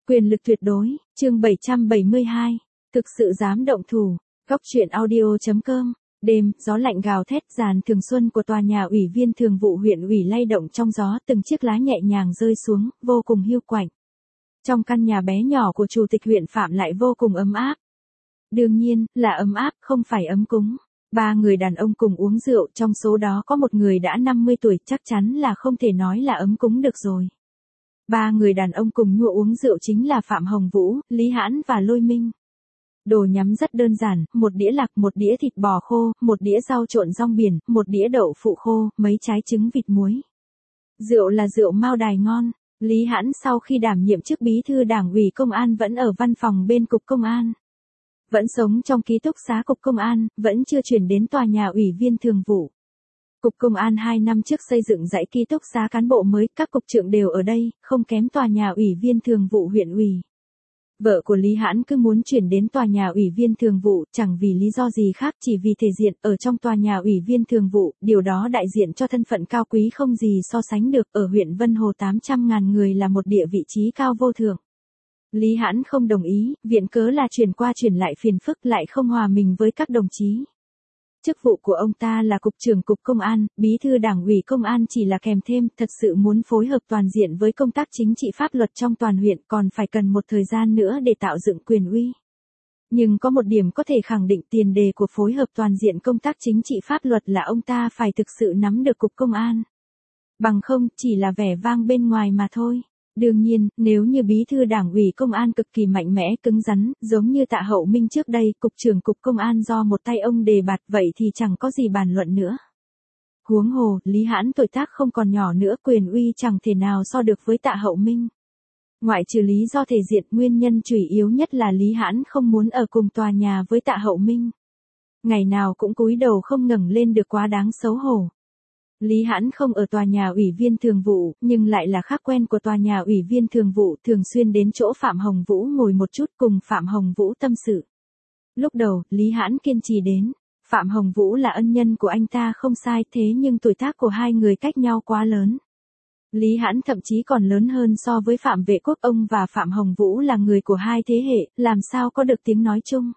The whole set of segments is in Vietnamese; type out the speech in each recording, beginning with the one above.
Quyền lực tuyệt đối, chương 772. Thực sự dám động thủ. Góc truyện audio.com. Đêm, gió lạnh gào thét, dàn thường xuân của tòa nhà ủy viên thường vụ huyện ủy lay động trong gió, từng chiếc lá nhẹ nhàng rơi xuống, vô cùng hiu quạnh. Trong căn nhà bé nhỏ của chủ tịch huyện Phạm lại vô cùng ấm áp. Đương nhiên, là ấm áp, không phải ấm cúng. 3 người đàn ông cùng uống rượu, trong số đó có một người đã 50 tuổi, chắc chắn là không thể nói là ấm cúng được rồi. 3 người đàn ông cùng nhua uống rượu chính là Phạm Hồng Vũ, Lý Hãn và Lôi Minh. Đồ nhắm rất đơn giản, một đĩa lạc, một đĩa thịt bò khô, một đĩa rau trộn rong biển, một đĩa đậu phụ khô, mấy trái trứng vịt muối. Rượu là rượu Mao Đài ngon. Lý Hãn sau khi đảm nhiệm chức bí thư đảng ủy công an vẫn ở văn phòng bên cục công an. Vẫn sống trong ký túc xá cục công an, vẫn chưa chuyển đến tòa nhà ủy viên thường vụ. Cục công an 2 năm trước xây dựng dãy ký túc xá cán bộ mới, các cục trưởng đều ở đây, không kém tòa nhà ủy viên thường vụ huyện ủy. Vợ của Lý Hãn cứ muốn chuyển đến tòa nhà ủy viên thường vụ, chẳng vì lý do gì khác, chỉ vì thể diện, ở trong tòa nhà ủy viên thường vụ, điều đó đại diện cho thân phận cao quý không gì so sánh được, ở huyện Vân Hồ 800.000 người là một địa vị trí cao vô thượng. Lý Hãn không đồng ý, viện cớ là chuyển qua chuyển lại phiền phức, lại không hòa mình với các đồng chí. Chức vụ của ông ta là cục trưởng cục công an, bí thư đảng ủy công an chỉ là kèm thêm, thật sự muốn phối hợp toàn diện với công tác chính trị pháp luật trong toàn huyện còn phải cần một thời gian nữa để tạo dựng quyền uy. Nhưng có một điểm có thể khẳng định, tiền đề của phối hợp toàn diện công tác chính trị pháp luật là ông ta phải thực sự nắm được cục công an. Bằng không, chỉ là vẻ vang bên ngoài mà thôi. Đương nhiên, nếu như bí thư đảng ủy công an cực kỳ mạnh mẽ, cứng rắn, giống như Tạ Hậu Minh trước đây, cục trưởng cục công an do một tay ông đề bạt, vậy thì chẳng có gì bàn luận nữa. Huống hồ, Lý Hãn tuổi tác không còn nhỏ nữa, quyền uy chẳng thể nào so được với Tạ Hậu Minh. Ngoại trừ lý do thể diện, nguyên nhân chủ yếu nhất là Lý Hãn không muốn ở cùng tòa nhà với Tạ Hậu Minh. Ngày nào cũng cúi đầu không ngẩng lên được, quá đáng xấu hổ. Lý Hãn không ở tòa nhà ủy viên thường vụ, nhưng lại là khách quen của tòa nhà ủy viên thường vụ, thường xuyên đến chỗ Phạm Hồng Vũ ngồi một chút, cùng Phạm Hồng Vũ tâm sự. Lúc đầu, Lý Hãn kiên trì đến. Phạm Hồng Vũ là ân nhân của anh ta không sai, thế nhưng tuổi tác của hai người cách nhau quá lớn. Lý Hãn thậm chí còn lớn hơn so với Phạm Vệ Quốc, ông và Phạm Hồng Vũ là người của hai thế hệ, làm sao có được tiếng nói chung.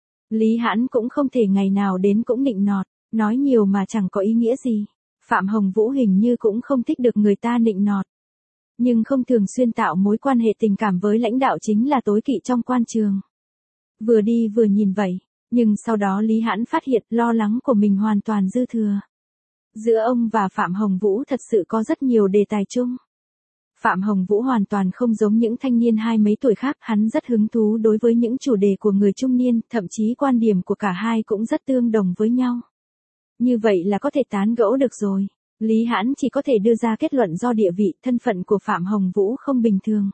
Lý Hãn cũng không thể ngày nào đến cũng nịnh nọt, nói nhiều mà chẳng có ý nghĩa gì. Phạm Hồng Vũ hình như cũng không thích được người ta nịnh nọt. Nhưng không thường xuyên tạo mối quan hệ tình cảm với lãnh đạo chính là tối kỵ trong quan trường. Vừa đi vừa nhìn vậy, nhưng sau đó Lý Hãn phát hiện lo lắng của mình hoàn toàn dư thừa. Giữa ông và Phạm Hồng Vũ thật sự có rất nhiều đề tài chung. Phạm Hồng Vũ hoàn toàn không giống những thanh niên hai mấy tuổi khác, hắn rất hứng thú đối với những chủ đề của người trung niên, thậm chí quan điểm của cả hai cũng rất tương đồng với nhau. Như vậy là có thể tán gẫu được rồi. Lý Hãn chỉ có thể đưa ra kết luận do địa vị, thân phận của Phạm Hồng Vũ không bình thường.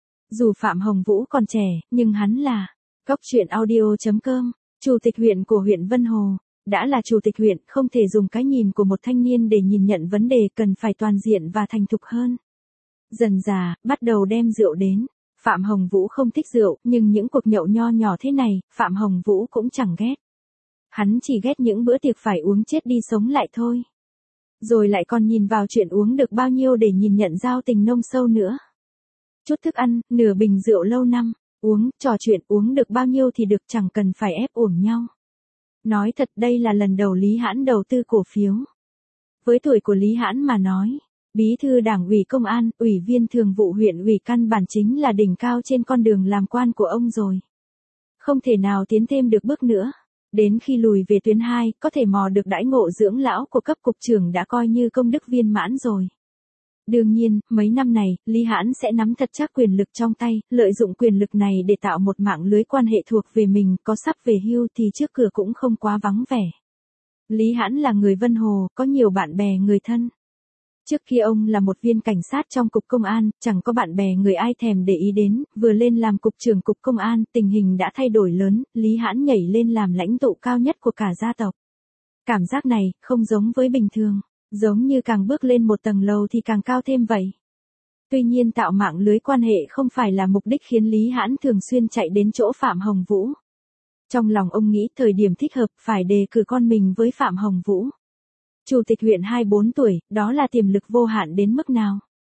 Dù Phạm Hồng Vũ còn trẻ, nhưng hắn là Góc truyện audio.com, chủ tịch huyện của huyện Vân Hồ. Đã là chủ tịch huyện, không thể dùng cái nhìn của một thanh niên để nhìn nhận vấn đề, cần phải toàn diện và thành thục hơn. Dần dà, bắt đầu đem rượu đến. Phạm Hồng Vũ không thích rượu, nhưng những cuộc nhậu nho nhỏ thế này, Phạm Hồng Vũ cũng chẳng ghét. Hắn chỉ ghét những bữa tiệc phải uống chết đi sống lại thôi. Rồi lại còn nhìn vào chuyện uống được bao nhiêu để nhìn nhận giao tình nông sâu nữa. Chút thức ăn, nửa bình rượu lâu năm, uống, trò chuyện uống được bao nhiêu thì được, chẳng cần phải ép uổng nhau. Nói thật, đây là lần đầu Lý Hãn đầu tư cổ phiếu. Với tuổi của Lý Hãn mà nói, bí thư đảng ủy công an, ủy viên thường vụ huyện ủy căn bản chính là đỉnh cao trên con đường làm quan của ông rồi. Không thể nào tiến thêm được bước nữa. Đến khi lùi về tuyến 2, có thể mò được đãi ngộ dưỡng lão của cấp cục trưởng đã coi như công đức viên mãn rồi. Đương nhiên, mấy năm này, Lý Hãn sẽ nắm thật chắc quyền lực trong tay, lợi dụng quyền lực này để tạo một mạng lưới quan hệ thuộc về mình, có sắp về hưu thì trước cửa cũng không quá vắng vẻ. Lý Hãn là người Vân Hồ, có nhiều bạn bè người thân. Trước khi ông là một viên cảnh sát trong cục công an, chẳng có bạn bè người ai thèm để ý đến, vừa lên làm cục trưởng cục công an, tình hình đã thay đổi lớn, Lý Hãn nhảy lên làm lãnh tụ cao nhất của cả gia tộc. Cảm giác này, không giống với bình thường, giống như càng bước lên một tầng lầu thì càng cao thêm vậy. Tuy nhiên tạo mạng lưới quan hệ không phải là mục đích khiến Lý Hãn thường xuyên chạy đến chỗ Phạm Hồng Vũ. Trong lòng ông nghĩ thời điểm thích hợp phải đề cử con mình với Phạm Hồng Vũ. Chủ tịch huyện 24 tuổi, đó là tiềm lực vô hạn đến mức nào.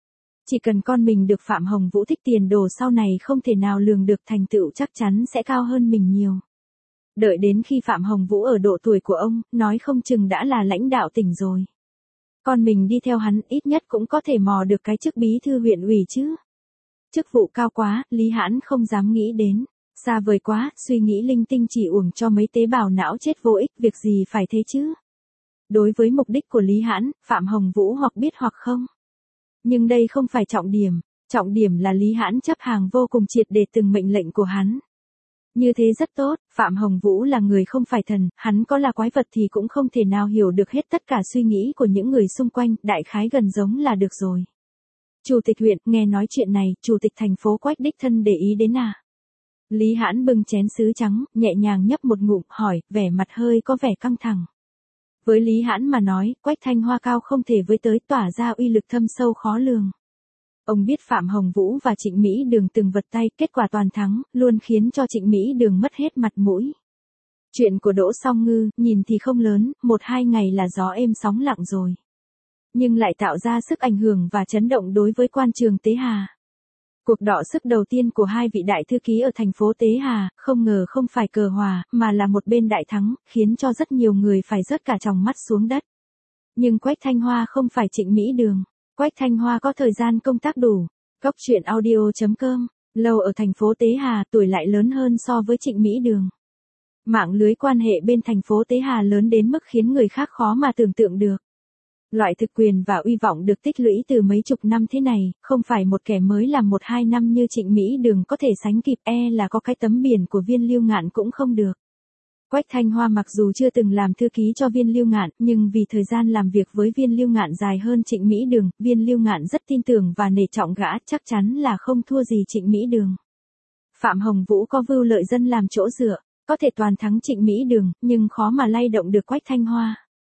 Chỉ cần con mình được Phạm Hồng Vũ thích, tiền đồ sau này không thể nào lường được, thành tựu chắc chắn sẽ cao hơn mình nhiều. Đợi đến khi Phạm Hồng Vũ ở độ tuổi của ông, nói không chừng đã là lãnh đạo tỉnh rồi. Con mình đi theo hắn ít nhất cũng có thể mò được cái chức bí thư huyện ủy chứ. Chức vụ cao quá, Lý Hãn không dám nghĩ đến. Xa vời quá, suy nghĩ linh tinh chỉ uổng cho mấy tế bào não chết vô ích, việc gì phải thế chứ. Đối với mục đích của Lý Hãn, Phạm Hồng Vũ hoặc biết hoặc không. Nhưng đây không phải trọng điểm là Lý Hãn chấp hàng vô cùng triệt để từng mệnh lệnh của hắn. Như thế rất tốt, Phạm Hồng Vũ là người không phải thần, hắn có là quái vật thì cũng không thể nào hiểu được hết tất cả suy nghĩ của những người xung quanh, đại khái gần giống là được rồi. Chủ tịch huyện, nghe nói chuyện này, chủ tịch thành phố Quách đích thân để ý đến à? Lý Hãn bưng chén sứ trắng, nhẹ nhàng nhấp một ngụm, hỏi, vẻ mặt hơi có vẻ căng thẳng. Với Lý Hãn mà nói, Quách Thanh Hoa cao không thể với tới, tỏa ra uy lực thâm sâu khó lường. Ông biết Phạm Hồng Vũ và Trịnh Mỹ Đường từng vật tay, kết quả toàn thắng, luôn khiến cho Trịnh Mỹ Đường mất hết mặt mũi. Chuyện của Đỗ Song Ngư, nhìn thì không lớn, 1-2 ngày là gió êm sóng lặng rồi. Nhưng lại tạo ra sức ảnh hưởng và chấn động đối với quan trường Tế Hà. Cuộc đọ sức đầu tiên của hai vị đại thư ký ở thành phố Tế Hà, không ngờ không phải cờ hòa, mà là một bên đại thắng, khiến cho rất nhiều người phải rớt cả tròng mắt xuống đất. Nhưng Quách Thanh Hoa không phải Trịnh Mỹ Đường. Quách Thanh Hoa có thời gian công tác đủ. Góc truyện audio.com, lâu ở thành phố Tế Hà, tuổi lại lớn hơn so với Trịnh Mỹ Đường. Mạng lưới quan hệ bên thành phố Tế Hà lớn đến mức khiến người khác khó mà tưởng tượng được. Loại thực quyền và uy vọng được tích lũy từ mấy chục năm thế này, không phải một kẻ mới làm 1-2 năm như Trịnh Mỹ Đường có thể sánh kịp, là có cái tấm biển của Viên Lưu Ngạn cũng không được. Quách Thanh Hoa mặc dù chưa từng làm thư ký cho Viên Lưu Ngạn, nhưng vì thời gian làm việc với Viên Lưu Ngạn dài hơn Trịnh Mỹ Đường, Viên Lưu Ngạn rất tin tưởng và nể trọng gã, chắc chắn là không thua gì Trịnh Mỹ Đường. Phạm Hồng Vũ có Vưu Lợi Dân làm chỗ dựa, có thể toàn thắng Trịnh Mỹ Đường, nhưng khó mà lay động được Quách Thanh Hoa.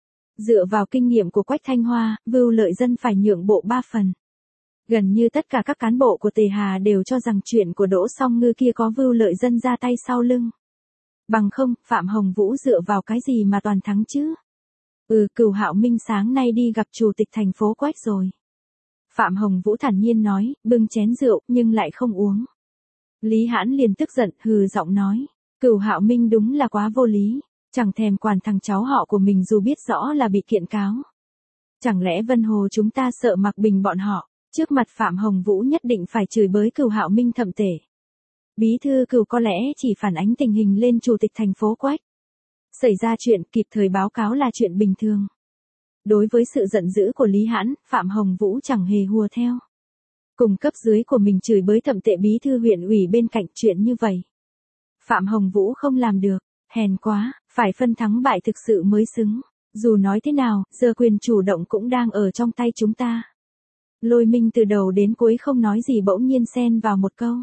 Dựa vào kinh nghiệm của Quách Thanh Hoa, Vưu Lợi Dân phải nhượng bộ 3 phần. Gần như tất cả các cán bộ của Tề Hà đều cho rằng chuyện của Đỗ Song Ngư kia có Vưu Lợi Dân ra tay sau lưng. Bằng không, Phạm Hồng Vũ dựa vào cái gì mà toàn thắng chứ? Cửu Hạo Minh sáng nay đi gặp chủ tịch thành phố Quách rồi. Phạm Hồng Vũ thản nhiên nói, bưng chén rượu, nhưng lại không uống. Lý Hãn liền tức giận, hừ giọng nói, Cửu Hạo Minh đúng là quá vô lý, chẳng thèm quản thằng cháu họ của mình dù biết rõ là bị kiện cáo. Chẳng lẽ Vân Hồ chúng ta sợ mặc bình bọn họ, trước mặt Phạm Hồng Vũ nhất định phải chửi bới Cửu Hạo Minh thậm tệ. Bí thư Cửu có lẽ chỉ phản ánh tình hình lên chủ tịch thành phố Quách. Xảy ra chuyện kịp thời báo cáo là chuyện bình thường. Đối với sự giận dữ của Lý Hãn, Phạm Hồng Vũ chẳng hề hùa theo. Cùng cấp dưới của mình chửi bới thậm tệ bí thư huyện ủy bên cạnh, chuyện như vậy. Phạm Hồng Vũ không làm được, hèn quá, phải phân thắng bại thực sự mới xứng. Dù nói thế nào, giờ quyền chủ động cũng đang ở trong tay chúng ta. Lôi Minh từ đầu đến cuối không nói gì, bỗng nhiên xen vào một câu.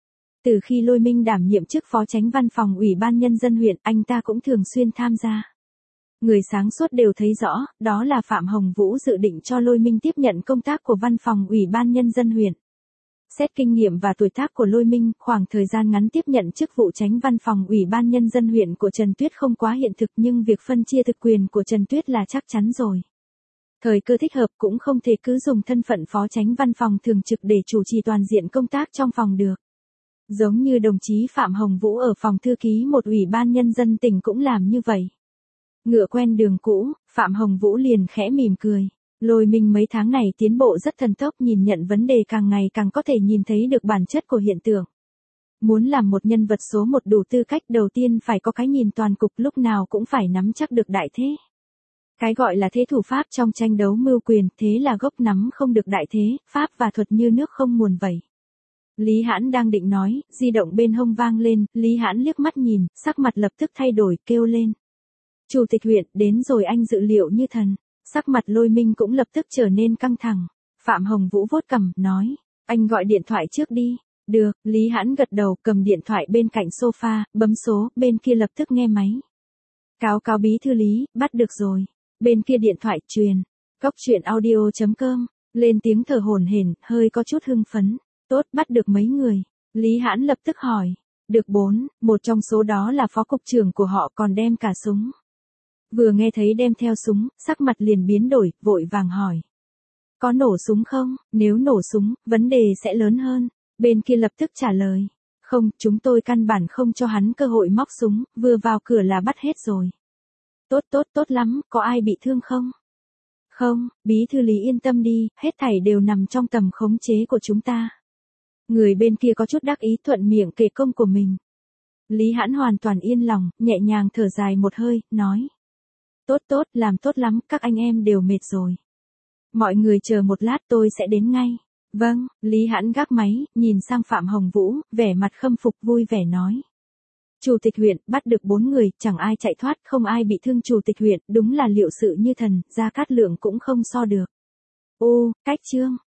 Từ khi Lôi Minh đảm nhiệm chức phó chánh văn phòng Ủy ban Nhân dân huyện, anh ta cũng thường xuyên tham gia. Người sáng suốt đều thấy rõ, đó là Phạm Hồng Vũ dự định cho Lôi Minh tiếp nhận công tác của văn phòng Ủy ban Nhân dân huyện. Xét kinh nghiệm và tuổi tác của Lôi Minh, khoảng thời gian ngắn tiếp nhận chức vụ chánh văn phòng Ủy ban Nhân dân huyện của Trần Tuyết không quá hiện thực, nhưng việc phân chia thực quyền của Trần Tuyết là chắc chắn rồi. Thời cơ thích hợp cũng không thể cứ dùng thân phận phó chánh văn phòng thường trực để chủ trì toàn diện công tác trong phòng được. Giống như đồng chí Phạm Hồng Vũ ở phòng thư ký một Ủy ban Nhân dân tỉnh cũng làm như vậy. Ngựa quen đường cũ, Phạm Hồng Vũ liền khẽ mỉm cười. Lôi Minh mấy tháng này tiến bộ rất thần tốc, nhìn nhận vấn đề càng ngày càng có thể nhìn thấy được bản chất của hiện tượng. Muốn làm một nhân vật số 1 đủ tư cách, đầu tiên phải có cái nhìn toàn cục, lúc nào cũng phải nắm chắc được đại thế. Cái gọi là thế thủ pháp trong tranh đấu mưu quyền, thế là gốc nắm không được đại thế, pháp và thuật như nước không nguồn vẩy. Lý Hãn đang định nói, di động bên hông vang lên, Lý Hãn liếc mắt nhìn, sắc mặt lập tức thay đổi, kêu lên. Chủ tịch huyện, đến rồi anh, dự liệu như thần. Sắc mặt Lôi Minh cũng lập tức trở nên căng thẳng. Phạm Hồng Vũ vuốt cằm, nói, anh gọi điện thoại trước đi. Được, Lý Hãn gật đầu, cầm điện thoại bên cạnh sofa, bấm số, bên kia lập tức nghe máy. Cáo bí thư Lý, bắt được rồi. Bên kia điện thoại truyền. Góc truyện audio.com, lên tiếng thở hổn hển, hơi có chút hưng phấn. Tốt, bắt được mấy người? Lý Hãn lập tức hỏi. Được 4, một trong số đó là phó cục trưởng của họ, còn đem cả súng. Vừa nghe thấy đem theo súng, sắc mặt liền biến đổi, vội vàng hỏi. Có nổ súng không? Nếu nổ súng, vấn đề sẽ lớn hơn. Bên kia lập tức trả lời. Không, chúng tôi căn bản không cho hắn cơ hội móc súng, vừa vào cửa là bắt hết rồi. Tốt tốt tốt lắm, có ai bị thương không? Không, bí thư Lý yên tâm đi, hết thảy đều nằm trong tầm khống chế của chúng ta. Người bên kia có chút đắc ý thuận miệng kể công của mình. Lý Hãn hoàn toàn yên lòng, nhẹ nhàng thở dài một hơi, nói. Tốt tốt, làm tốt lắm, các anh em đều mệt rồi. Mọi người chờ một lát tôi sẽ đến ngay. Vâng, Lý Hãn gác máy, nhìn sang Phạm Hồng Vũ, vẻ mặt khâm phục vui vẻ nói. Chủ tịch huyện, bắt được 4 người, chẳng ai chạy thoát, không ai bị thương. Chủ tịch huyện, đúng là liệu sự như thần, Gia Cát Lượng cũng không so được. Ô, cách chương.